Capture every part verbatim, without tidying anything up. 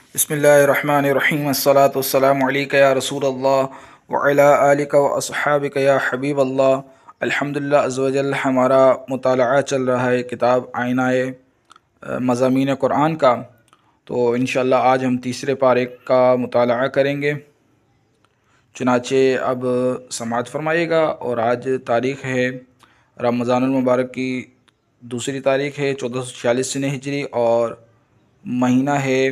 بسم اللہ الرحمن الرحیم الصلاۃ والسلام علیک یا رسول اللہ وعلی آلک و اصحابک یا حبیب اللہ۔ الحمدللہ عز و جل ہمارا مطالعہ چل رہا ہے کتاب آئینہ مضامین قرآن کا، تو انشاءاللہ آج ہم تیسرے پارے کا مطالعہ کریں گے۔ چنانچہ اب سماعت فرمائیے گا۔ اور آج تاریخ ہے رمضان المبارک کی دوسری تاریخ ہے چودہ سو چھیالیس سنہ ہجری، اور مہینہ ہے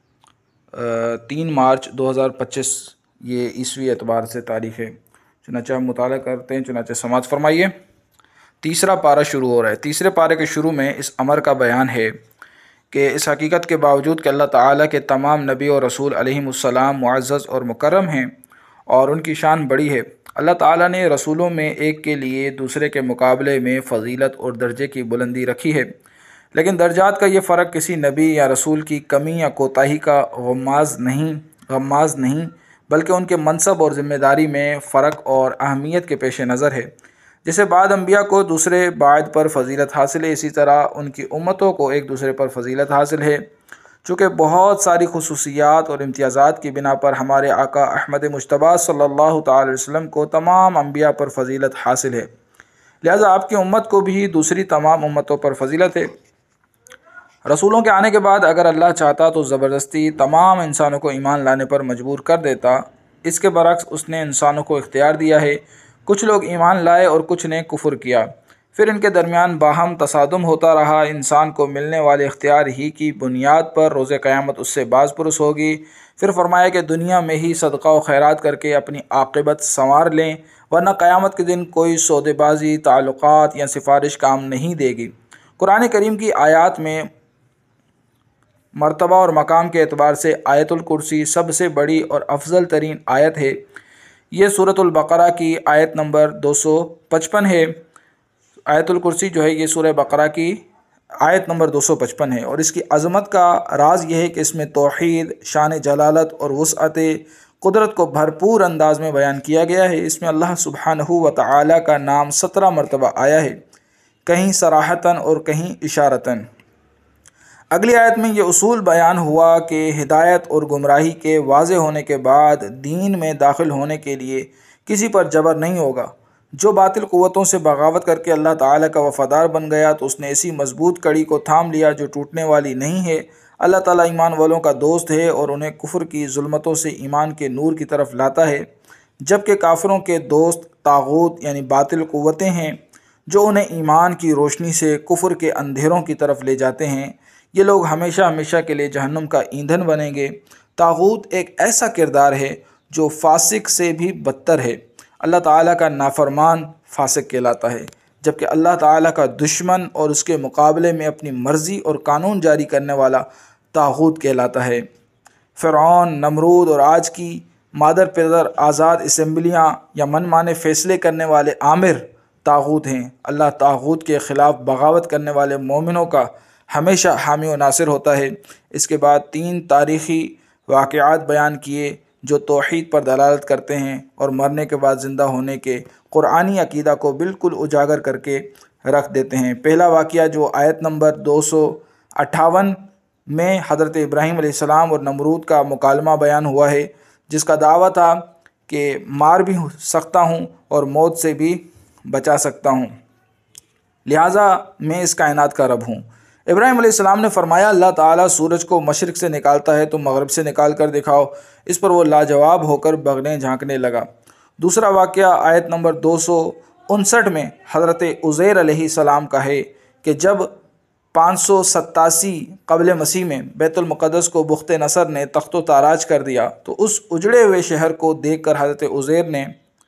تین مارچ دو ہزار پچیس، یہ عیسوی اعتبار سے تاریخ ہے۔ چنانچہ ہم مطالعہ کرتے ہیں، چنانچہ سماعت فرمائیے۔ تیسرا پارہ شروع ہو رہا ہے۔ تیسرے پارے کے شروع میں اس امر کا بیان ہے کہ اس حقیقت کے باوجود کہ اللہ تعالیٰ کے تمام نبی اور رسول علیہم السلام معزز اور مکرم ہیں اور ان کی شان بڑی ہے، اللہ تعالیٰ نے رسولوں میں ایک کے لیے دوسرے کے مقابلے میں فضیلت اور درجے کی بلندی رکھی ہے، لیکن درجات کا یہ فرق کسی نبی یا رسول کی کمی یا کوتاہی کا غماز نہیں غماز نہیں بلکہ ان کے منصب اور ذمہ داری میں فرق اور اہمیت کے پیش نظر ہے۔ جیسے بعض انبیاء کو دوسرے بعد پر فضیلت حاصل ہے، اسی طرح ان کی امتوں کو ایک دوسرے پر فضیلت حاصل ہے۔ چونکہ بہت ساری خصوصیات اور امتیازات کی بنا پر ہمارے آقا احمد مجتبیٰ صلی اللہ تعالی علیہ وسلم کو تمام انبیاء پر فضیلت حاصل ہے، لہذا آپ کی امت کو بھی دوسری تمام امتوں پر فضیلت ہے۔ رسولوں کے آنے کے بعد اگر اللہ چاہتا تو زبردستی تمام انسانوں کو ایمان لانے پر مجبور کر دیتا، اس کے برعکس اس نے انسانوں کو اختیار دیا ہے۔ کچھ لوگ ایمان لائے اور کچھ نے کفر کیا، پھر ان کے درمیان باہم تصادم ہوتا رہا۔ انسان کو ملنے والے اختیار ہی کی بنیاد پر روز قیامت اس سے باز پرس ہوگی۔ پھر فرمایا کہ دنیا میں ہی صدقہ و خیرات کر کے اپنی عاقبت سنوار لیں، ورنہ قیامت کے دن کوئی سودے بازی، تعلقات یا سفارش کام نہیں دے گی۔ قرآن کریم کی آیات میں مرتبہ اور مقام کے اعتبار سے آیت الکرسی سب سے بڑی اور افضل ترین آیت ہے۔ یہ سورۃ البقرہ کی آیت نمبر دو سو پچپن ہے۔ آیت الکرسی جو ہے یہ سورہ بقرہ کی آیت نمبر دو سو پچپن ہے، اور اس کی عظمت کا راز یہ ہے کہ اس میں توحید، شان جلالت اور وسعت قدرت کو بھرپور انداز میں بیان کیا گیا ہے۔ اس میں اللہ سبحانہ و تعالی کا نام سترہ مرتبہ آیا ہے، کہیں صراحتاً اور کہیں اشارتاً۔ اگلی آیت میں یہ اصول بیان ہوا کہ ہدایت اور گمراہی کے واضح ہونے کے بعد دین میں داخل ہونے کے لیے کسی پر جبر نہیں ہوگا۔ جو باطل قوتوں سے بغاوت کر کے اللہ تعالیٰ کا وفادار بن گیا تو اس نے ایسی مضبوط کڑی کو تھام لیا جو ٹوٹنے والی نہیں ہے۔ اللہ تعالیٰ ایمان والوں کا دوست ہے اور انہیں کفر کی ظلمتوں سے ایمان کے نور کی طرف لاتا ہے، جبکہ کافروں کے دوست طاغوت یعنی باطل قوتیں ہیں جو انہیں ایمان کی روشنی سے کفر کے اندھیروں کی طرف لے جاتے ہیں۔ یہ لوگ ہمیشہ ہمیشہ کے لیے جہنم کا ایندھن بنیں گے۔ طاغوت ایک ایسا کردار ہے جو فاسق سے بھی بدتر ہے۔ اللہ تعالیٰ کا نافرمان فاسق کہلاتا ہے، جبکہ اللہ تعالیٰ کا دشمن اور اس کے مقابلے میں اپنی مرضی اور قانون جاری کرنے والا طاغوت کہلاتا ہے۔ فرعون، نمرود اور آج کی مادر پدر آزاد اسمبلیاں یا من مانے فیصلے کرنے والے آمر طاغوت ہیں۔ اللہ طاغوت کے خلاف بغاوت کرنے والے مومنوں کا ہمیشہ حامی و ناصر ہوتا ہے۔ اس کے بعد تین تاریخی واقعات بیان کیے جو توحید پر دلالت کرتے ہیں اور مرنے کے بعد زندہ ہونے کے قرآنی عقیدہ کو بالکل اجاگر کر کے رکھ دیتے ہیں۔ پہلا واقعہ جو آیت نمبر دو سو اٹھاون میں حضرت ابراہیم علیہ السلام اور نمرود کا مکالمہ بیان ہوا ہے، جس کا دعویٰ تھا کہ مار بھی سکتا ہوں اور موت سے بھی بچا سکتا ہوں، لہٰذا میں اس کائنات کا رب ہوں۔ ابراہیم علیہ السلام نے فرمایا اللہ تعالیٰ سورج کو مشرق سے نکالتا ہے تو مغرب سے نکال کر دکھاؤ۔ اس پر وہ لاجواب ہو کر بغنے جھانکنے لگا۔ دوسرا واقعہ آیت نمبر دو سو انسٹھ میں حضرت عزیر علیہ السلام کا ہے کہ جب پانچ سو ستاسی قبل مسیح میں بیت المقدس کو بخت نصر نے تخت و تاراج کر دیا تو اس اجڑے ہوئے شہر کو دیکھ کر حضرت عزیر نے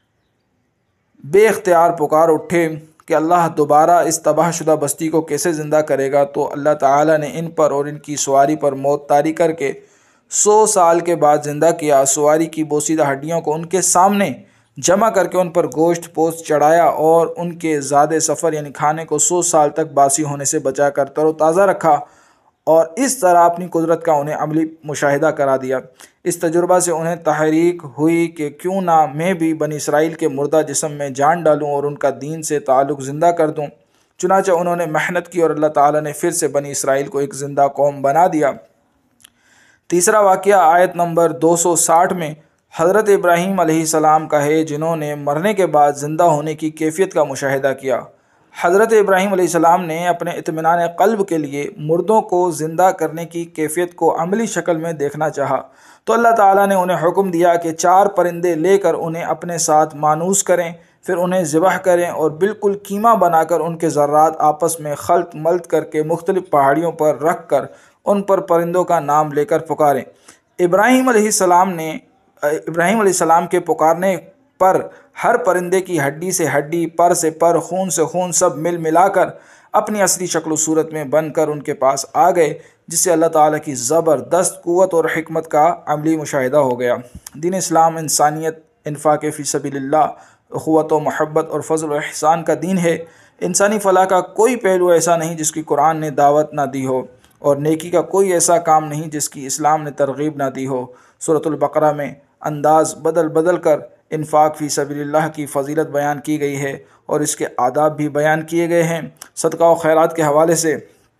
بے اختیار پکار اٹھے کہ اللہ دوبارہ اس تباہ شدہ بستی کو کیسے زندہ کرے گا؟ تو اللہ تعالیٰ نے ان پر اور ان کی سواری پر موت طاری کر کے سو سال کے بعد زندہ کیا۔ سواری کی بوسیدہ ہڈیوں کو ان کے سامنے جمع کر کے ان پر گوشت پوست چڑھایا اور ان کے زاد سفر یعنی کھانے کو سو سال تک باسی ہونے سے بچا کر تر و تازہ رکھا، اور اس طرح اپنی قدرت کا انہیں عملی مشاہدہ کرا دیا۔ اس تجربہ سے انہیں تحریک ہوئی کہ کیوں نہ میں بھی بنی اسرائیل کے مردہ جسم میں جان ڈالوں اور ان کا دین سے تعلق زندہ کر دوں۔ چنانچہ انہوں نے محنت کی اور اللہ تعالیٰ نے پھر سے بنی اسرائیل کو ایک زندہ قوم بنا دیا۔ تیسرا واقعہ آیت نمبر دو سو ساٹھ میں حضرت ابراہیم علیہ السلام کا ہے، جنہوں نے مرنے کے بعد زندہ ہونے کی کیفیت کا مشاہدہ کیا۔ حضرت ابراہیم علیہ السلام نے اپنے اطمینان قلب کے لیے مردوں کو زندہ کرنے کی کیفیت کو عملی شکل میں دیکھنا چاہا، تو اللہ تعالیٰ نے انہیں حکم دیا کہ چار پرندے لے کر انہیں اپنے ساتھ مانوس کریں، پھر انہیں ذبح کریں اور بالکل کیما بنا کر ان کے ذرات آپس میں خلط ملط کر کے مختلف پہاڑیوں پر رکھ کر ان پر پرندوں کا نام لے کر پکاریں۔ ابراہیم علیہ السلام نے ابراہیم علیہ السلام کے پکارنے پر ہر پرندے کی ہڈی سے ہڈی، پر سے پر، خون سے خون سب مل ملا کر اپنی اصلی شکل و صورت میں بن کر ان کے پاس آ گئے، جس سے اللہ تعالیٰ کی زبردست قوت اور حکمت کا عملی مشاہدہ ہو گیا۔ دین اسلام انسانیت، انفاق فی سبیل اللہ، اخوت و محبت اور فضل و احسان کا دین ہے۔ انسانی فلاح کا کوئی پہلو ایسا نہیں جس کی قرآن نے دعوت نہ دی ہو، اور نیکی کا کوئی ایسا کام نہیں جس کی اسلام نے ترغیب نہ دی ہو۔ سورۃ البقرہ میں انداز بدل بدل کر انفاق فی سبیل اللہ کی فضیلت بیان کی گئی ہے اور اس کے آداب بھی بیان کیے گئے ہیں۔ صدقہ و خیرات کے حوالے سے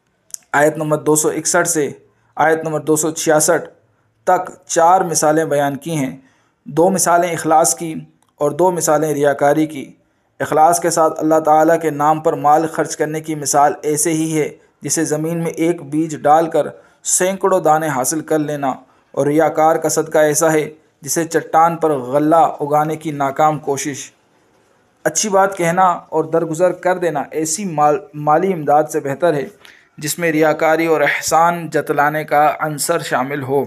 آیت نمبر دو سو اکسٹھ سے آیت نمبر دو سو چھیاسٹھ تک چار مثالیں بیان کی ہیں۔ دو مثالیں اخلاص کی اور دو مثالیں ریاکاری کی۔ اخلاص کے ساتھ اللہ تعالیٰ کے نام پر مال خرچ کرنے کی مثال ایسے ہی ہے جسے زمین میں ایک بیج ڈال کر سینکڑوں دانے حاصل کر لینا، اور ریاکار کا صدقہ ایسا ہے جسے چٹان پر غلہ اگانے کی ناکام کوشش۔ اچھی بات کہنا اور درگزر کر دینا ایسی مال مالی امداد سے بہتر ہے جس میں ریاکاری اور احسان جتلانے کا عنصر شامل ہو۔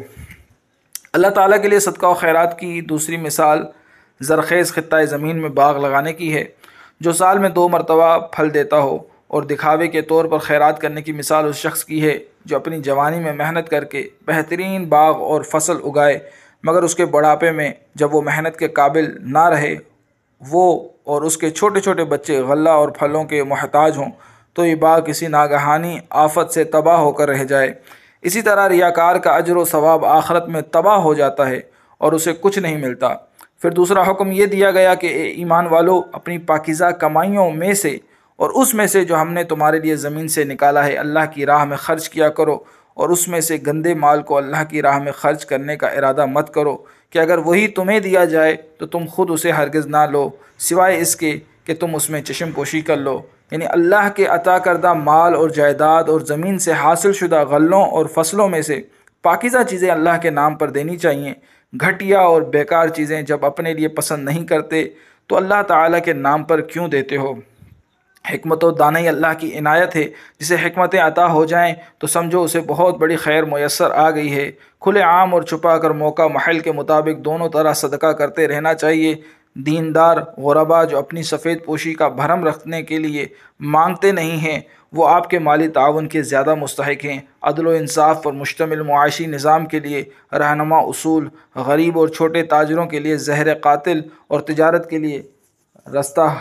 اللہ تعالیٰ کے لیے صدقہ و خیرات کی دوسری مثال زرخیز خطۂ زمین میں باغ لگانے کی ہے، جو سال میں دو مرتبہ پھل دیتا ہو، اور دکھاوے کے طور پر خیرات کرنے کی مثال اس شخص کی ہے جو اپنی جوانی میں محنت کر کے بہترین باغ اور فصل اگائے، مگر اس کے بڑھاپے میں جب وہ محنت کے قابل نہ رہے، وہ اور اس کے چھوٹے چھوٹے بچے غلہ اور پھلوں کے محتاج ہوں، تو یہ باغ کسی ناگہانی آفت سے تباہ ہو کر رہ جائے۔ اسی طرح ریاکار کا اجر و ثواب آخرت میں تباہ ہو جاتا ہے اور اسے کچھ نہیں ملتا۔ پھر دوسرا حکم یہ دیا گیا کہ اے ایمان والو، اپنی پاکیزہ کمائیوں میں سے اور اس میں سے جو ہم نے تمہارے لیے زمین سے نکالا ہے اللہ کی راہ میں خرچ کیا کرو، اور اس میں سے گندے مال کو اللہ کی راہ میں خرچ کرنے کا ارادہ مت کرو کہ اگر وہی تمہیں دیا جائے تو تم خود اسے ہرگز نہ لو، سوائے اس کے کہ تم اس میں چشم پوشی کر لو۔ یعنی اللہ کے عطا کردہ مال اور جائیداد اور زمین سے حاصل شدہ غلوں اور فصلوں میں سے پاکیزہ چیزیں اللہ کے نام پر دینی چاہیے۔ گھٹیا اور بیکار چیزیں جب اپنے لیے پسند نہیں کرتے تو اللہ تعالیٰ کے نام پر کیوں دیتے ہو؟ حکمت و دانائی اللہ کی عنایت ہے، جسے حکمتیں عطا ہو جائیں تو سمجھو اسے بہت بڑی خیر میسر آ گئی ہے۔ کھلے عام اور چھپا کر موقع محل کے مطابق دونوں طرح صدقہ کرتے رہنا چاہیے۔ دیندار غربا جو اپنی سفید پوشی کا بھرم رکھنے کے لیے مانگتے نہیں ہیں، وہ آپ کے مالی تعاون کے زیادہ مستحق ہیں۔ عدل و انصاف پر مشتمل معاشی نظام کے لیے رہنما اصول، غریب اور چھوٹے تاجروں کے لیے زہر قاتل اور تجارت کے لیے رستہ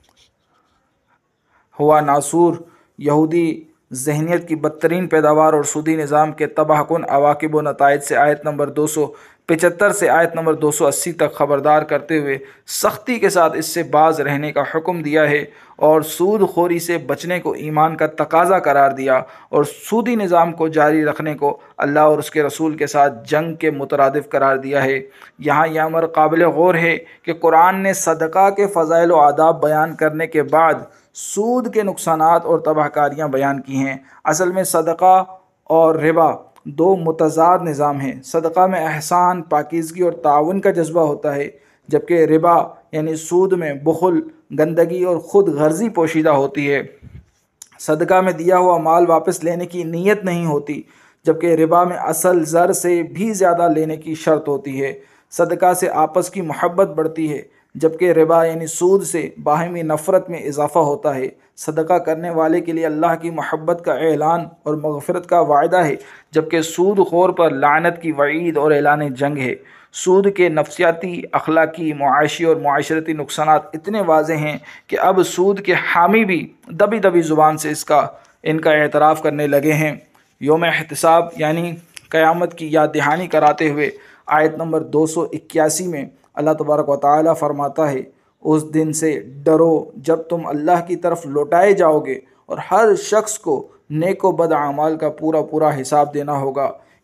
ہوا ناصور، یہودی ذہنیت کی بدترین پیداوار اور سودی نظام کے تباہ کن عواقب و نتائج سے آیت نمبر دو سو پچہتر سے آیت نمبر دو سو اسی تک خبردار کرتے ہوئے سختی کے ساتھ اس سے باز رہنے کا حکم دیا ہے، اور سود خوری سے بچنے کو ایمان کا تقاضا قرار دیا، اور سودی نظام کو جاری رکھنے کو اللہ اور اس کے رسول کے ساتھ جنگ کے مترادف قرار دیا ہے۔ یہاں یہ امر قابل غور ہے کہ قرآن نے صدقہ کے فضائل و آداب بیان کرنے کے بعد سود کے نقصانات اور تباہ کاریاں بیان کی ہیں۔ اصل میں صدقہ اور ربا دو متضاد نظام ہیں۔ صدقہ میں احسان، پاکیزگی اور تعاون کا جذبہ ہوتا ہے، جبکہ ربا یعنی سود میں بخل، گندگی اور خود غرضی پوشیدہ ہوتی ہے۔ صدقہ میں دیا ہوا مال واپس لینے کی نیت نہیں ہوتی، جبکہ ربا میں اصل زر سے بھی زیادہ لینے کی شرط ہوتی ہے۔ صدقہ سے آپس کی محبت بڑھتی ہے، جبکہ ربا یعنی سود سے باہمی نفرت میں اضافہ ہوتا ہے۔ صدقہ کرنے والے کے لیے اللہ کی محبت کا اعلان اور مغفرت کا وعدہ ہے، جبکہ سود خور پر لعنت کی وعید اور اعلان جنگ ہے۔ سود کے نفسیاتی، اخلاقی، معاشی اور معاشرتی نقصانات اتنے واضح ہیں کہ اب سود کے حامی بھی دبی دبی زبان سے اس کا ان کا اعتراف کرنے لگے ہیں۔ یوم احتساب یعنی قیامت کی یاد دہانی کراتے ہوئے آیت نمبر دو سو اکیاسی میں اللہ تبارک و تعالیٰ فرماتا ہے، اس دن سے ڈرو جب تم اللہ کی طرف لوٹائے جاؤ گے، اور ہر شخص کو نیک و بد اعمال کا پورا پورا حساب دینا ہوگا۔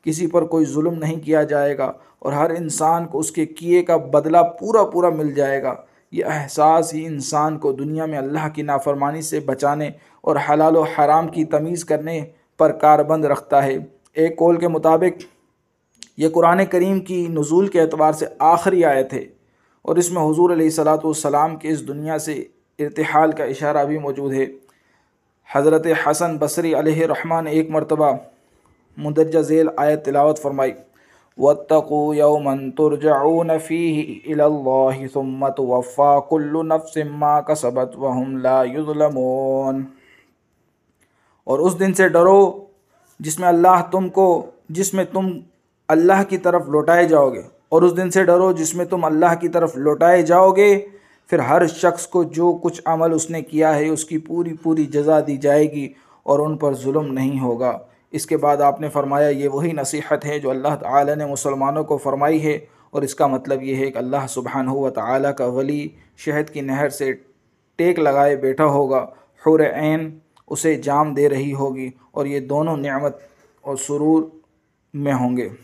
کسی پر کوئی ظلم نہیں کیا جائے گا اور ہر انسان کو اس کے کیے کا بدلہ پورا پورا مل جائے گا۔ یہ احساس ہی انسان کو دنیا میں اللہ کی نافرمانی سے بچانے اور حلال و حرام کی تمیز کرنے پر کاربند رکھتا ہے۔ ایک قول کے مطابق یہ قرآن کریم کی نزول کے اعتبار سے آخری آیت ہے اور اس میں حضور علیہ الصلاۃ والسلام کے اس دنیا سے ارتحال کا اشارہ بھی موجود ہے۔ حضرت حسن بصری علیہ رحمہ نے ایک مرتبہ مندرجہ ذیل آیت تلاوت فرمائی، وَاتَّقُوا يَوْمًا تُرْجَعُونَ فِيهِ إِلَى اللَّهِ ثُمَّ تُوَفَّى كُلُّ نَفْسٍ مَا كَسَبَتْ وَهُمْ لَا يُظْلَمُونَ۔ اور اس دن سے ڈرو جس میں اللہ تم کو جس میں تم اللہ کی طرف لوٹائے جاؤ گے، اور اس دن سے ڈرو جس میں تم اللہ کی طرف لوٹائے جاؤ گے، پھر ہر شخص کو جو کچھ عمل اس نے کیا ہے اس کی پوری پوری جزا دی جائے گی اور ان پر ظلم نہیں ہوگا۔ اس کے بعد آپ نے فرمایا یہ وہی نصیحت ہے جو اللہ تعالی نے مسلمانوں کو فرمائی ہے، اور اس کا مطلب یہ ہے کہ اللہ سبحانہ و تعالی کا ولی شہد کی نہر سے ٹیک لگائے بیٹھا ہوگا، حور عین اسے جام دے رہی ہوگی اور یہ دونوں نعمت اور سرور میں ہوں گے۔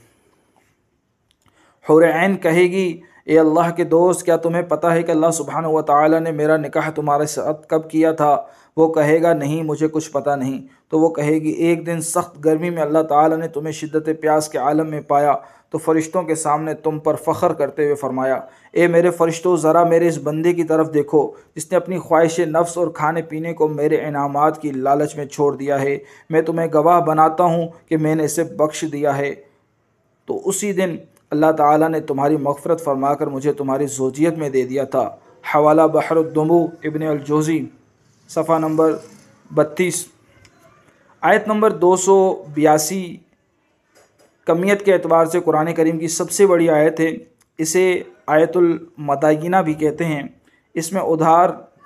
حور عین کہے گی، اے اللہ کے دوست، کیا تمہیں پتہ ہے کہ اللہ سبحانہ و تعالی نے میرا نکاح تمہارے ساتھ کب کیا تھا؟ وہ کہے گا نہیں، مجھے کچھ پتہ نہیں۔ تو وہ کہے گی ایک دن سخت گرمی میں اللہ تعالی نے تمہیں شدت پیاس کے عالم میں پایا تو فرشتوں کے سامنے تم پر فخر کرتے ہوئے فرمایا، اے میرے فرشتوں، ذرا میرے اس بندے کی طرف دیکھو جس نے اپنی خواہش نفس اور کھانے پینے کو میرے انعامات کی لالچ میں چھوڑ دیا ہے۔ میں تمہیں گواہ بناتا ہوں کہ میں نے اسے بخش دیا ہے۔ تو اسی دن اللہ تعالیٰ نے تمہاری مغفرت فرما کر مجھے تمہاری زوجیت میں دے دیا تھا۔ حوالہ بحر الدموع ابن الجوزی، صفحہ نمبر بتیس۔ آیت نمبر دو سو بیاسی کمیت کے اعتبار سے قرآن کریم کی سب سے بڑی آیت ہے۔ اسے آیت المدینہ بھی کہتے ہیں۔ اس میں ادھار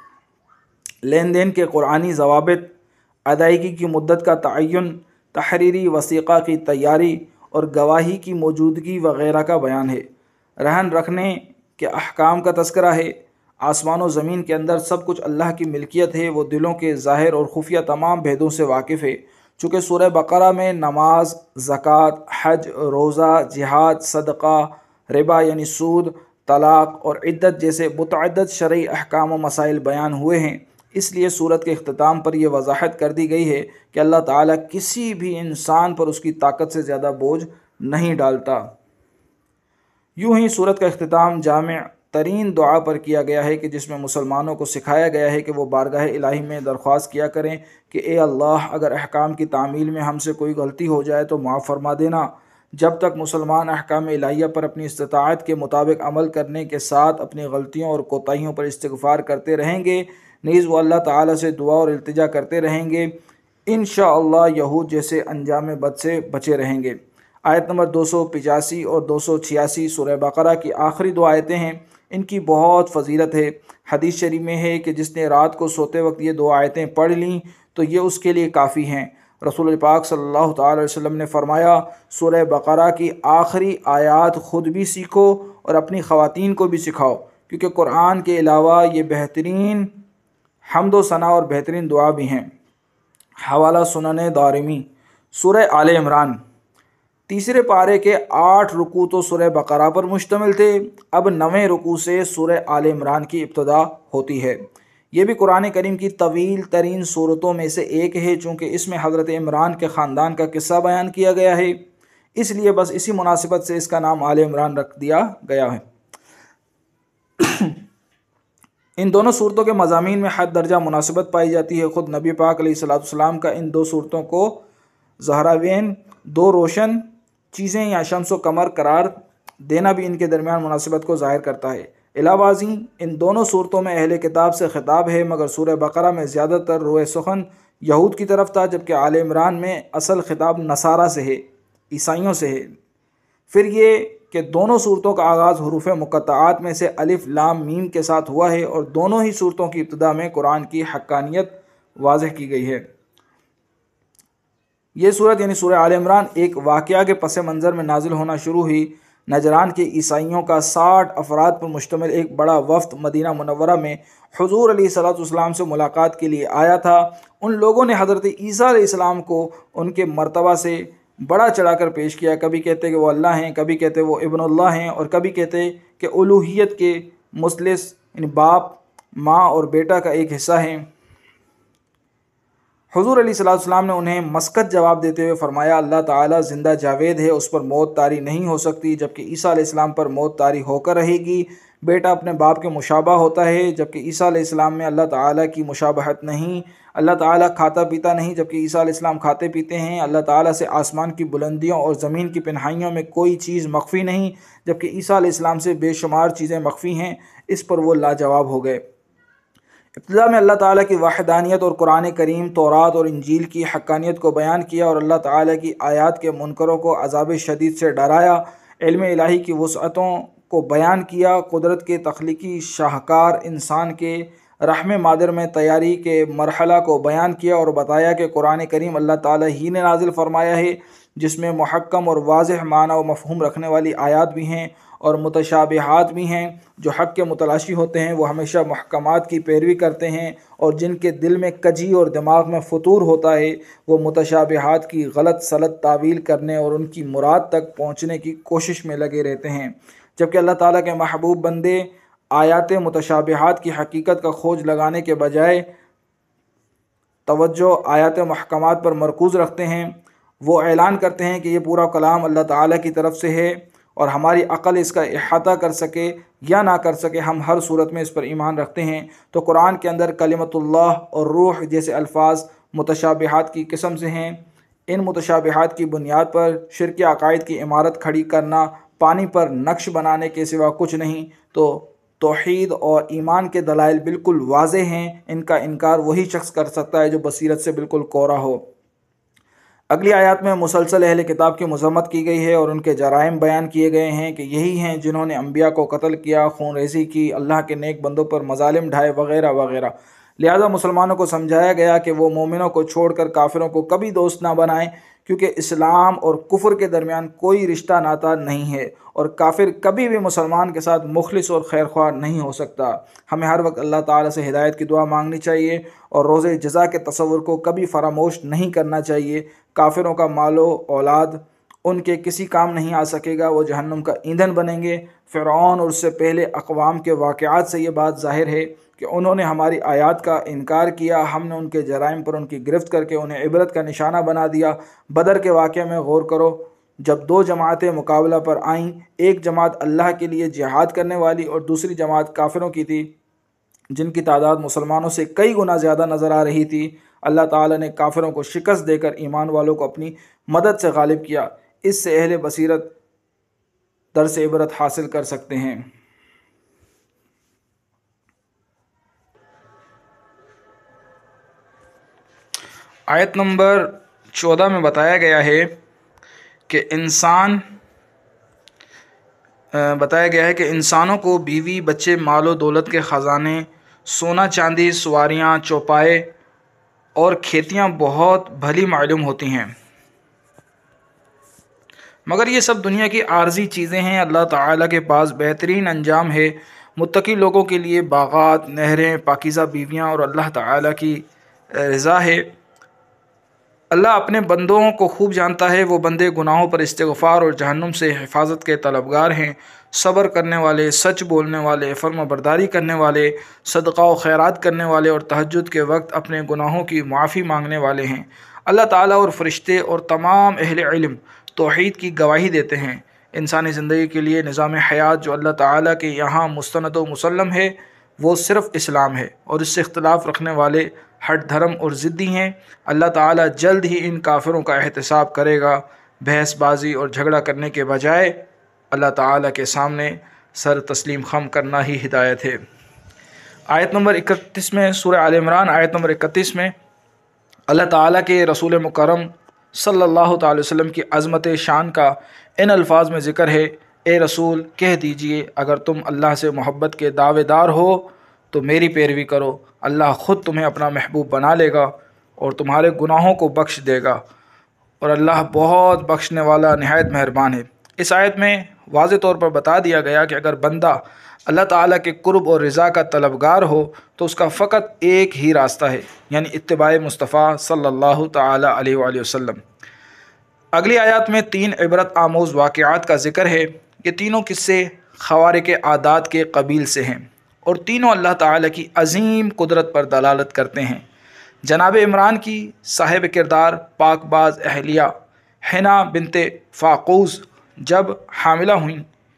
لین دین کے قرآنی ضوابط، ادائیگی کی مدت کا تعین، تحریری وثیقہ کی تیاری اور گواہی کی موجودگی وغیرہ کا بیان ہے۔ رہن رکھنے کے احکام کا تذکرہ ہے۔ آسمان و زمین کے اندر سب کچھ اللہ کی ملکیت ہے، وہ دلوں کے ظاہر اور خفیہ تمام بھیدوں سے واقف ہے۔ چونکہ سورہ بقرہ میں نماز، زکوٰۃ، حج، روزہ، جہاد، صدقہ، ربا یعنی سود، طلاق اور عدت جیسے متعدد شرعی احکام و مسائل بیان ہوئے ہیں، اس لیے سورت کے اختتام پر یہ وضاحت کر دی گئی ہے کہ اللہ تعالیٰ کسی بھی انسان پر اس کی طاقت سے زیادہ بوجھ نہیں ڈالتا۔ یوں ہی سورت کا اختتام جامع ترین دعا پر کیا گیا ہے کہ جس میں مسلمانوں کو سکھایا گیا ہے کہ وہ بارگاہ الہی میں درخواست کیا کریں کہ اے اللہ، اگر احکام کی تعمیل میں ہم سے کوئی غلطی ہو جائے تو معاف فرما دینا۔ جب تک مسلمان احکام الہیہ پر اپنی استطاعت کے مطابق عمل کرنے کے ساتھ اپنی غلطیوں اور کوتاہیوں پر استغفار کرتے رہیں گے، نیز وہ اللہ تعالیٰ سے دعا اور التجا کرتے رہیں گے، انشاءاللہ یہود جیسے انجام بد سے بچے رہیں گے۔ آیت نمبر دو سو پچاسی اور دو سو چھیاسی سورہ بقرہ کی آخری دو آیتیں ہیں، ان کی بہت فضیلت ہے۔ حدیث شریف میں ہے کہ جس نے رات کو سوتے وقت یہ دو آیتیں پڑھ لیں تو یہ اس کے لیے کافی ہیں۔ رسول پاک صلی اللہ تعالی علیہ وسلم نے فرمایا، سورہ بقرہ کی آخری آیات خود بھی سیکھو اور اپنی خواتین کو بھی سکھاؤ، کیونکہ قرآن کے علاوہ یہ بہترین حمد و ثنا اور بہترین دعا بھی ہیں۔ حوالہ سنن دارمی۔ سورہ آل عمران تیسرے پارے کے آٹھ رکوع تو سورہ بقرہ پر مشتمل تھے، اب نویں رکوع سے سورہ آل عمران کی ابتدا ہوتی ہے۔ یہ بھی قرآن کریم کی طویل ترین صورتوں میں سے ایک ہے، چونکہ اس میں حضرت عمران کے خاندان کا قصہ بیان کیا گیا ہے، اس لیے بس اسی مناسبت سے اس کا نام آل عمران رکھ دیا گیا ہے۔ ان دونوں صورتوں کے مضامین میں حد درجہ مناسبت پائی جاتی ہے۔ خود نبی پاک علیہ الصلوۃ والسلام کا ان دو صورتوں کو زہراوین، دو روشن چیزیں یا شمس و قمر قرار دینا بھی ان کے درمیان مناسبت کو ظاہر کرتا ہے۔ علاوہ ازیں ان دونوں صورتوں میں اہل کتاب سے خطاب ہے، مگر سورہ بقرہ میں زیادہ تر روئے سخن یہود کی طرف تھا، جبکہ آل عمران میں اصل خطاب نصارہ سے ہے، عیسائیوں سے ہے۔ پھر یہ کہ دونوں صورتوں کا آغاز حروف مقطعات میں سے الف لام میم کے ساتھ ہوا ہے، اور دونوں ہی صورتوں کی ابتدا میں قرآن کی حقانیت واضح کی گئی ہے۔ یہ صورت یعنی سورہ آل عمران ایک واقعہ کے پس منظر میں نازل ہونا شروع ہوئی۔ نجران کے عیسائیوں کا ساٹھ افراد پر مشتمل ایک بڑا وفد مدینہ منورہ میں حضور علیہ الصلوۃ والسلام سے ملاقات کے لیے آیا تھا۔ ان لوگوں نے حضرت عیسیٰ علیہ السلام کو ان کے مرتبہ سے بڑا چڑھا کر پیش کیا۔ کبھی کہتے کہ وہ اللہ ہیں، کبھی کہتے وہ ابن اللہ ہیں، اور کبھی کہتے کہ الوہیت کے مثلث یعنی باپ، ماں اور بیٹا کا ایک حصہ ہیں۔ حضور علیہ الصلوۃ والسلام نے انہیں مسکت جواب دیتے ہوئے فرمایا اللہ تعالیٰ زندہ جاوید ہے، اس پر موت طاری نہیں ہو سکتی، جبکہ عیسیٰ علیہ السلام پر موت طاری ہو کر رہے گی۔ بیٹا اپنے باپ کے مشابہ ہوتا ہے، جبکہ عیسیٰ علیہ السلام میں اللہ تعالیٰ کی مشابہت نہیں۔ اللہ تعالیٰ کھاتا پیتا نہیں، جبکہ عیسیٰ علیہ السلام کھاتے پیتے ہیں۔ اللہ تعالیٰ سے آسمان کی بلندیوں اور زمین کی پنہائیوں میں کوئی چیز مخفی نہیں، جبکہ عیسیٰ علیہ السلام سے بے شمار چیزیں مخفی ہیں۔ اس پر وہ لاجواب ہو گئے۔ ابتدا میں اللہ تعالیٰ کی وحدانیت اور قرآن کریم، تورات اور انجیل کی حقانیت کو بیان کیا، اور اللہ تعالیٰ کی آیات کے منکروں کو عذاب شدید سے ڈرایا۔ علم الہی کی وسعتوں کو بیان کیا، قدرت کے تخلیقی شاہکار انسان کے رحم مادر میں تیاری کے مرحلہ کو بیان کیا، اور بتایا کہ قرآن کریم اللہ تعالیٰ ہی نے نازل فرمایا ہے، جس میں محکم اور واضح معنی و مفہوم رکھنے والی آیات بھی ہیں اور متشابہات بھی ہیں۔ جو حق کے متلاشی ہوتے ہیں وہ ہمیشہ محکمات کی پیروی کرتے ہیں، اور جن کے دل میں کجی اور دماغ میں فطور ہوتا ہے وہ متشابہات کی غلط سلط تعویل کرنے اور ان کی مراد تک پہنچنے کی کوشش میں لگے رہتے ہیں، جبکہ اللہ تعالیٰ کے محبوب بندے آیات متشابہات کی حقیقت کا کھوج لگانے کے بجائے توجہ آیات محکمات پر مرکوز رکھتے ہیں۔ وہ اعلان کرتے ہیں کہ یہ پورا کلام اللہ تعالیٰ کی طرف سے ہے، اور ہماری عقل اس کا احاطہ کر سکے یا نہ کر سکے، ہم ہر صورت میں اس پر ایمان رکھتے ہیں۔ تو قرآن کے اندر کلمت اللہ اور روح جیسے الفاظ متشابہات کی قسم سے ہیں۔ ان متشابہات کی بنیاد پر شرک عقائد کی عمارت کھڑی کرنا پانی پر نقش بنانے کے سوا کچھ نہیں۔ تو توحید اور ایمان کے دلائل بالکل واضح ہیں، ان کا انکار وہی شخص کر سکتا ہے جو بصیرت سے بالکل کورا ہو۔ اگلی آیات میں مسلسل اہل کتاب کی مذمت کی گئی ہے، اور ان کے جرائم بیان کیے گئے ہیں کہ یہی ہیں جنہوں نے انبیاء کو قتل کیا، خون ریزی کی، اللہ کے نیک بندوں پر مظالم ڈھائے، وغیرہ وغیرہ۔ لہذا مسلمانوں کو سمجھایا گیا کہ وہ مومنوں کو چھوڑ کر کافروں کو کبھی دوست نہ بنائیں، کیونکہ اسلام اور کفر کے درمیان کوئی رشتہ ناتا نہیں ہے، اور کافر کبھی بھی مسلمان کے ساتھ مخلص اور خیر خواہ نہیں ہو سکتا۔ ہمیں ہر وقت اللہ تعالیٰ سے ہدایت کی دعا مانگنی چاہیے، اور روز جزا کے تصور کو کبھی فراموش نہیں کرنا چاہیے۔ کافروں کا مال و اولاد ان کے کسی کام نہیں آ سکے گا، وہ جہنم کا ایندھن بنیں گے۔ فرعون اور اس سے پہلے اقوام کے واقعات سے یہ بات ظاہر ہے کہ انہوں نے ہماری آیات کا انکار کیا، ہم نے ان کے جرائم پر ان کی گرفت کر کے انہیں عبرت کا نشانہ بنا دیا۔ بدر کے واقعے میں غور کرو، جب دو جماعتیں مقابلہ پر آئیں، ایک جماعت اللہ کے لیے جہاد کرنے والی اور دوسری جماعت کافروں کی تھی، جن کی تعداد مسلمانوں سے کئی گنا زیادہ نظر آ رہی تھی۔ اللہ تعالیٰ نے کافروں کو شکست دے کر ایمان والوں کو اپنی مدد سے غالب کیا۔ اس سے اہل بصیرت درس عبرت حاصل کر سکتے ہیں۔ آیت نمبر چودہ میں بتایا گیا ہے کہ انسان بتایا گیا ہے کہ انسانوں کو بیوی، بچے، مال و دولت کے خزانے، سونا چاندی، سواریاں، چوپائے اور کھیتیاں بہت بھلی معلوم ہوتی ہیں، مگر یہ سب دنیا کی عارضی چیزیں ہیں۔ اللہ تعالیٰ کے پاس بہترین انجام ہے۔ متقی لوگوں کے لیے باغات، نہریں، پاکیزہ بیویاں اور اللہ تعالیٰ کی رضا ہے۔ اللہ اپنے بندوں کو خوب جانتا ہے، وہ بندے گناہوں پر استغفار اور جہنم سے حفاظت کے طلبگار ہیں، صبر کرنے والے، سچ بولنے والے، فرما برداری کرنے والے، صدقہ و خیرات کرنے والے اور تہجد کے وقت اپنے گناہوں کی معافی مانگنے والے ہیں۔ اللہ تعالیٰ اور فرشتے اور تمام اہل علم توحید کی گواہی دیتے ہیں۔ انسانی زندگی کے لیے نظام حیات جو اللہ تعالیٰ کے یہاں مستند و مسلم ہے وہ صرف اسلام ہے، اور اس سے اختلاف رکھنے والے ہٹ دھرم اور ضدی ہیں۔ اللہ تعالیٰ جلد ہی ان کافروں کا احتساب کرے گا۔ بحث بازی اور جھگڑا کرنے کے بجائے اللہ تعالیٰ کے سامنے سر تسلیم خم کرنا ہی ہدایت ہے۔ آیت نمبر اکتیس میں، سورہ آل عمران آیت نمبر اکتیس میں اللہ تعالیٰ کے رسول مکرم صلی اللہ تعالی وسلم کی عظمت شان کا ان الفاظ میں ذکر ہے: اے رسول کہہ دیجئے اگر تم اللہ سے محبت کے دعوے دار ہو تو میری پیروی کرو، اللہ خود تمہیں اپنا محبوب بنا لے گا اور تمہارے گناہوں کو بخش دے گا، اور اللہ بہت بخشنے والا نہایت مہربان ہے۔ اس آیت میں واضح طور پر بتا دیا گیا کہ اگر بندہ اللہ تعالیٰ کے قرب اور رضا کا طلبگار ہو تو اس کا فقط ایک ہی راستہ ہے، یعنی اتباع مصطفیٰ صلی اللہ تعالیٰ علیہ وآلہ وسلم۔ اگلی آیات میں تین عبرت آموز واقعات کا ذکر ہے۔ یہ تینوں قصے خوارق عادات کے قبیل سے ہیں اور تینوں اللہ تعالیٰ کی عظیم قدرت پر دلالت کرتے ہیں۔ جناب عمران کی صاحب کردار پاک باز اہلیہ حنا بنت فاقوس جب حاملہ ہوئیں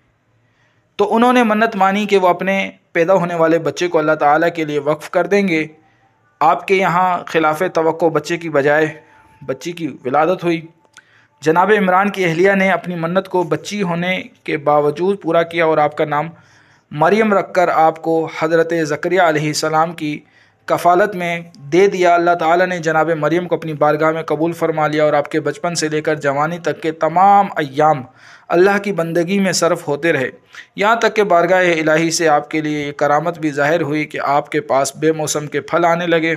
تو انہوں نے منت مانی کہ وہ اپنے پیدا ہونے والے بچے کو اللہ تعالیٰ کے لیے وقف کر دیں گے۔ آپ کے یہاں خلاف توقع بچے کی بجائے بچی کی ولادت ہوئی۔ جناب عمران کی اہلیہ نے اپنی منت کو بچی ہونے کے باوجود پورا کیا اور آپ کا نام مریم رکھ کر آپ کو حضرت زکریہ علیہ السلام کی کفالت میں دے دیا۔ اللہ تعالیٰ نے جناب مریم کو اپنی بارگاہ میں قبول فرما لیا اور آپ کے بچپن سے لے کر جوانی تک کے تمام ایام اللہ کی بندگی میں صرف ہوتے رہے، یہاں تک کہ بارگاہ الہی سے آپ کے لیے یہ کرامت بھی ظاہر ہوئی کہ آپ کے پاس بے موسم کے پھل آنے لگے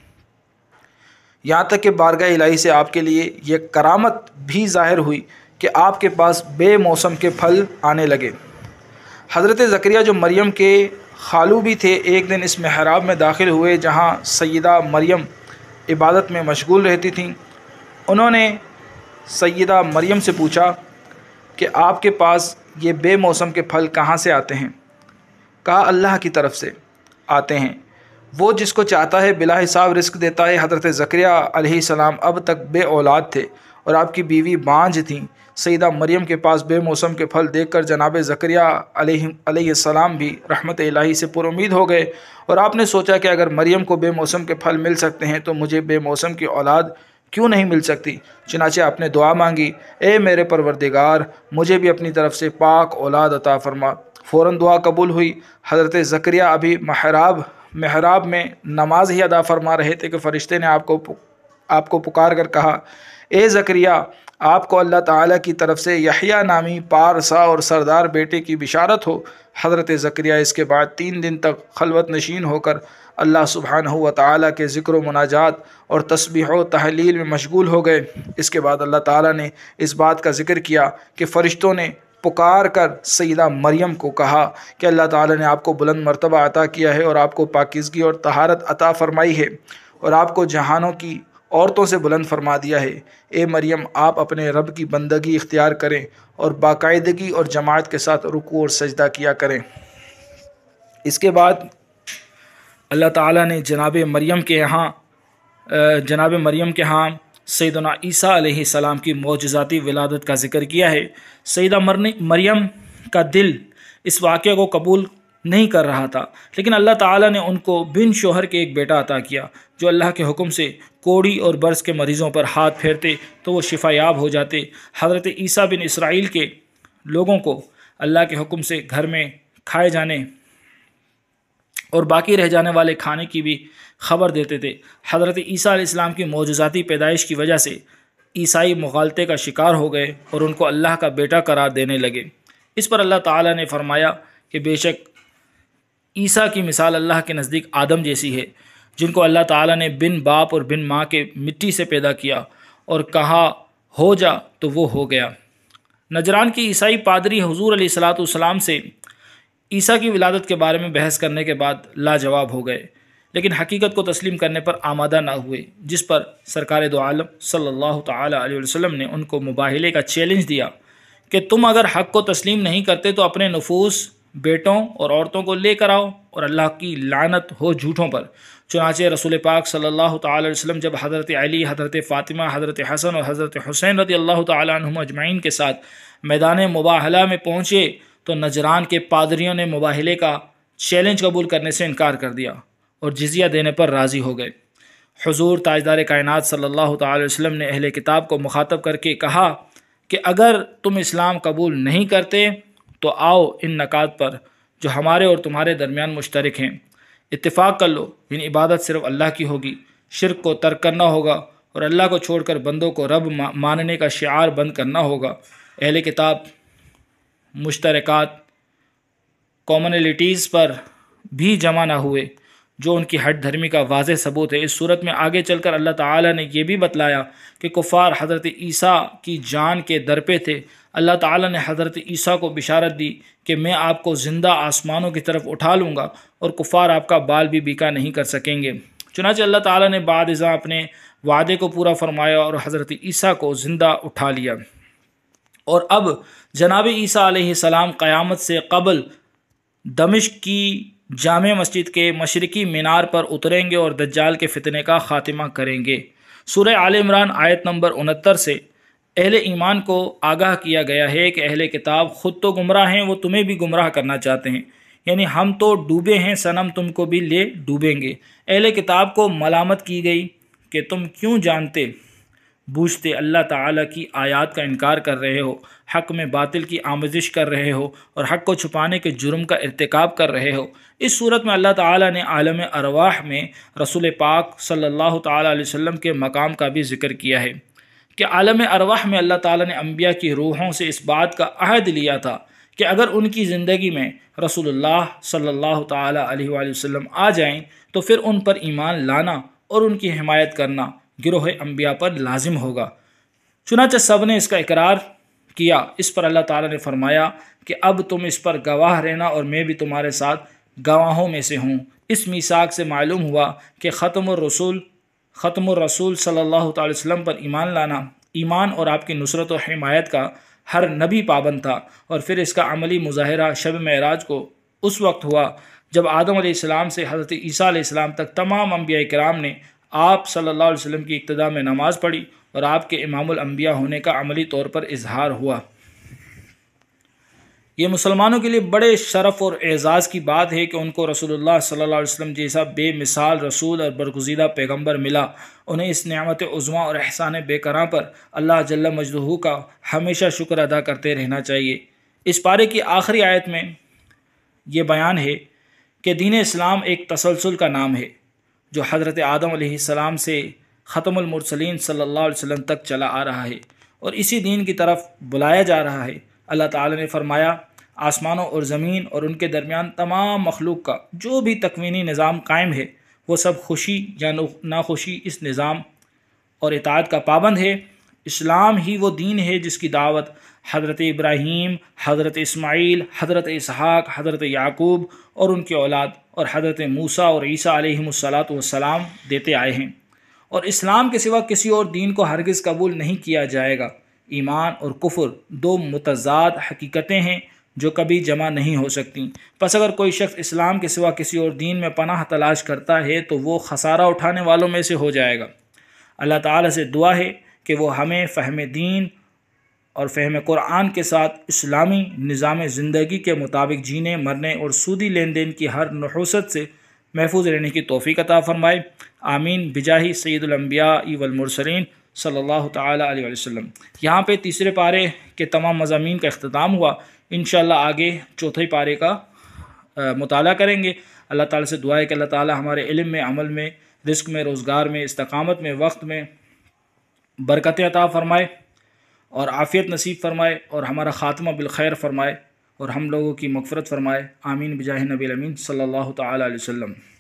یہاں تک کہ بارگاہ الہی سے آپ کے لیے یہ کرامت بھی ظاہر ہوئی کہ آپ کے پاس بے موسم کے پھل آنے لگے۔ حضرت زکریا جو مریم کے خالو بھی تھے، ایک دن اس محراب میں داخل ہوئے جہاں سیدہ مریم عبادت میں مشغول رہتی تھیں۔ انہوں نے سیدہ مریم سے پوچھا کہ آپ کے پاس یہ بے موسم کے پھل کہاں سے آتے ہیں؟ کہا اللہ کی طرف سے آتے ہیں، وہ جس کو چاہتا ہے بلا حساب رزق دیتا ہے۔ حضرت زکریا علیہ السلام اب تک بے اولاد تھے اور آپ کی بیوی بانجھ تھیں۔ سیدہ مریم کے پاس بے موسم کے پھل دیکھ کر جناب زکریا علیہ علیہ السلام بھی رحمت الہی سے پر امید ہو گئے اور آپ نے سوچا کہ اگر مریم کو بے موسم کے پھل مل سکتے ہیں تو مجھے بے موسم کی اولاد کیوں نہیں مل سکتی؟ چنانچہ آپ نے دعا مانگی، اے میرے پروردگار مجھے بھی اپنی طرف سے پاک اولاد عطا فرما۔ فوراً دعا قبول ہوئی۔ حضرت زکریا ابھی محراب محراب میں نماز ہی ادا فرما رہے تھے کہ فرشتے نے آپ کو آپ کو پکار کر کہا، اے زکریا آپ کو اللہ تعالیٰ کی طرف سے یحییٰ نامی پارسا اور سردار بیٹے کی بشارت ہو۔ حضرت زکریا اس کے بعد تین دن تک خلوت نشین ہو کر اللہ سبحانہ و تعالیٰ کے ذکر و مناجات اور تسبیح و تحلیل میں مشغول ہو گئے۔ اس کے بعد اللہ تعالیٰ نے اس بات کا ذکر کیا کہ فرشتوں نے پکار کر سیدہ مریم کو کہا کہ اللہ تعالیٰ نے آپ کو بلند مرتبہ عطا کیا ہے اور آپ کو پاکیزگی اور طہارت عطا فرمائی ہے اور آپ کو جہانوں کی عورتوں سے بلند فرما دیا ہے۔ اے مریم آپ اپنے رب کی بندگی اختیار کریں اور باقاعدگی اور جماعت کے ساتھ رکوع اور سجدہ کیا کریں۔ اس کے بعد اللہ تعالیٰ نے جناب مریم کے یہاں جناب مریم کے ہاں سیدنا عیسیٰ علیہ السلام کی معجزاتی ولادت کا ذکر کیا ہے۔ سیدہ مریم کا دل اس واقعے کو قبول نہیں کر رہا تھا، لیکن اللہ تعالیٰ نے ان کو بن شوہر کے ایک بیٹا عطا کیا جو اللہ کے حکم سے کوڑی اور برص کے مریضوں پر ہاتھ پھیرتے تو وہ شفا یاب ہو جاتے۔ حضرت عیسیٰ بن اسرائیل کے لوگوں کو اللہ کے حکم سے گھر میں کھائے جانے اور باقی رہ جانے والے کھانے کی بھی خبر دیتے تھے۔ حضرت عیسیٰ علیہ السلام کی معجزاتی پیدائش کی وجہ سے عیسائی مغالطے کا شکار ہو گئے اور ان کو اللہ کا بیٹا قرار دینے لگے۔ اس پر اللہ تعالیٰ نے فرمایا کہ بے شک عیسیٰ کی مثال اللہ کے نزدیک آدم جیسی ہے، جن کو اللہ تعالیٰ نے بن باپ اور بن ماں کے مٹی سے پیدا کیا اور کہا ہو جا تو وہ ہو گیا۔ نجران کی عیسائی پادری حضور علیہ الصلاۃ والسلام سے عیسیٰ کی ولادت کے بارے میں بحث کرنے کے بعد لاجواب ہو گئے، لیکن حقیقت کو تسلیم کرنے پر آمادہ نہ ہوئے، جس پر سرکار دو عالم صلی اللہ تعالیٰ علیہ وسلم نے ان کو مباہلے کا چیلنج دیا کہ تم اگر حق کو تسلیم نہیں کرتے تو اپنے نفوس، بیٹوں اور عورتوں کو لے کر آؤ اور اللہ کی لعنت ہو جھوٹوں پر۔ چنانچہ رسول پاک صلی اللہ تعالیٰ علیہ وسلم جب حضرت علی، حضرت فاطمہ، حضرت حسن اور حضرت حسین رضی اللہ تعالیٰ عنہم اجمعین کے ساتھ میدان مباہلہ میں پہنچے تو نجران کے پادریوں نے مباہلے کا چیلنج قبول کرنے سے انکار کر دیا اور جزیہ دینے پر راضی ہو گئے۔ حضور تاجدار کائنات صلی اللہ تعالیٰ علیہ وسلم نے اہل کتاب کو مخاطب کر کے کہا کہ اگر تم اسلام قبول نہیں کرتے تو آؤ ان نکات پر جو ہمارے اور تمہارے درمیان مشترک ہیں، اتفاق کر لو، یعنی عبادت صرف اللہ کی ہوگی، شرک کو ترک کرنا ہوگا اور اللہ کو چھوڑ کر بندوں کو رب ماننے کا شعار بند کرنا ہوگا۔ اہل کتاب مشترکات کامنلٹیز پر بھی جمع نہ ہوئے جو ان کی ہٹ دھرمی کا واضح ثبوت ہے۔ اس صورت میں آگے چل کر اللہ تعالیٰ نے یہ بھی بتلایا کہ کفار حضرت عیسیٰ کی جان کے در پہ تھے۔ اللہ تعالیٰ نے حضرت عیسیٰ کو بشارت دی کہ میں آپ کو زندہ آسمانوں کی طرف اٹھا لوں گا اور کفار آپ کا بال بھی بیکا نہیں کر سکیں گے۔ چنانچہ اللہ تعالیٰ نے بعد ازاں اپنے وعدے کو پورا فرمایا اور حضرت عیسیٰ کو زندہ اٹھا لیا، اور اب جناب عیسیٰ علیہ السلام قیامت سے قبل دمشق کی جامع مسجد کے مشرقی مینار پر اتریں گے اور دجال کے فتنے کا خاتمہ کریں گے۔ سورہ آل عمران آیت نمبر انہتر سے اہل ایمان کو آگاہ کیا گیا ہے کہ اہل کتاب خود تو گمراہ ہیں، وہ تمہیں بھی گمراہ کرنا چاہتے ہیں، یعنی ہم تو ڈوبے ہیں صنم تم کو بھی لے ڈوبیں گے۔ اہل کتاب کو ملامت کی گئی کہ تم کیوں جانتے بوجھتے اللہ تعالیٰ کی آیات کا انکار کر رہے ہو، حق میں باطل کی آمیزش کر رہے ہو اور حق کو چھپانے کے جرم کا ارتکاب کر رہے ہو۔ اس صورت میں اللہ تعالیٰ نے عالم ارواح میں رسول پاک صلی اللہ تعالیٰ علیہ وسلم کے مقام کا بھی ذکر کیا ہے کہ عالم ارواح میں اللہ تعالیٰ نے انبیاء کی روحوں سے اس بات کا عہد لیا تھا کہ اگر ان کی زندگی میں رسول اللہ صلی اللہ تعالیٰ علیہ وآلہ وسلم آ جائیں تو پھر ان پر ایمان لانا اور ان کی حمایت کرنا گروہ انبیاء پر لازم ہوگا۔ چنانچہ سب نے اس کا اقرار کیا۔ اس پر اللہ تعالیٰ نے فرمایا کہ اب تم اس پر گواہ رہنا اور میں بھی تمہارے ساتھ گواہوں میں سے ہوں۔ اس میثاق سے معلوم ہوا کہ ختم الرسول ختم الرسول صلی اللہ تعالی وسلم پر ایمان لانا، ایمان اور آپ کی نصرت و حمایت کا ہر نبی پابند تھا، اور پھر اس کا عملی مظاہرہ شب معراج کو اس وقت ہوا جب آدم علیہ السلام سے حضرت عیسیٰ علیہ السلام تک تمام انبیاء کرام نے آپ صلی اللہ علیہ وسلم کی اقتداء میں نماز پڑھی اور آپ کے امام الانبیاء ہونے کا عملی طور پر اظہار ہوا۔ یہ مسلمانوں کے لیے بڑے شرف اور اعزاز کی بات ہے کہ ان کو رسول اللہ صلی اللہ علیہ وسلم جیسا بے مثال رسول اور برگزیدہ پیغمبر ملا۔ انہیں اس نعمت عظمیٰ اور احسان بے کراں پر اللہ جل مجدہ کا ہمیشہ شکر ادا کرتے رہنا چاہیے۔ اس پارے کی آخری آیت میں یہ بیان ہے کہ دین اسلام ایک تسلسل کا نام ہے جو حضرت آدم علیہ السلام سے ختم المرسلین صلی اللہ علیہ وسلم تک چلا آ رہا ہے اور اسی دین کی طرف بلایا جا رہا ہے۔ اللہ تعالیٰ نے فرمایا آسمانوں اور زمین اور ان کے درمیان تمام مخلوق کا جو بھی تکوینی نظام قائم ہے وہ سب خوشی یا ناخوشی اس نظام اور اطاعت کا پابند ہے۔ اسلام ہی وہ دین ہے جس کی دعوت حضرت ابراہیم، حضرت اسماعیل، حضرت اسحاق، حضرت یعقوب اور ان کے اولاد اور حضرت موسیٰ اور عیسیٰ علیہم الصلاۃ والسلام دیتے آئے ہیں، اور اسلام کے سوا کسی اور دین کو ہرگز قبول نہیں کیا جائے گا۔ ایمان اور کفر دو متضاد حقیقتیں ہیں جو کبھی جمع نہیں ہو سکتی، پس اگر کوئی شخص اسلام کے سوا کسی اور دین میں پناہ تلاش کرتا ہے تو وہ خسارہ اٹھانے والوں میں سے ہو جائے گا۔ اللہ تعالیٰ سے دعا ہے کہ وہ ہمیں فہم دین اور فہم قرآن کے ساتھ اسلامی نظام زندگی کے مطابق جینے مرنے اور سودی لین دین کی ہر نحوست سے محفوظ رہنے کی توفیق عطا فرمائے، آمین بجاہ سید الانبیاء والمرسلین صلی اللہ تعالیٰ علیہ وسلم۔ یہاں پہ تیسرے پارے کے تمام مضامین کا اختتام ہوا۔ انشاءاللہ آگے چوتھے پارے کا مطالعہ کریں گے۔ اللہ تعالیٰ سے دعا ہے کہ اللہ تعالیٰ ہمارے علم میں، عمل میں، رزق میں، روزگار میں، استقامت میں، وقت میں برکت عطا فرمائے اور عافیت نصیب فرمائے اور ہمارا خاتمہ بالخیر فرمائے اور ہم لوگوں کی مغفرت فرمائے، آمین بجاہ نبی الامین صلی اللہ تعالیٰ علیہ وسلم۔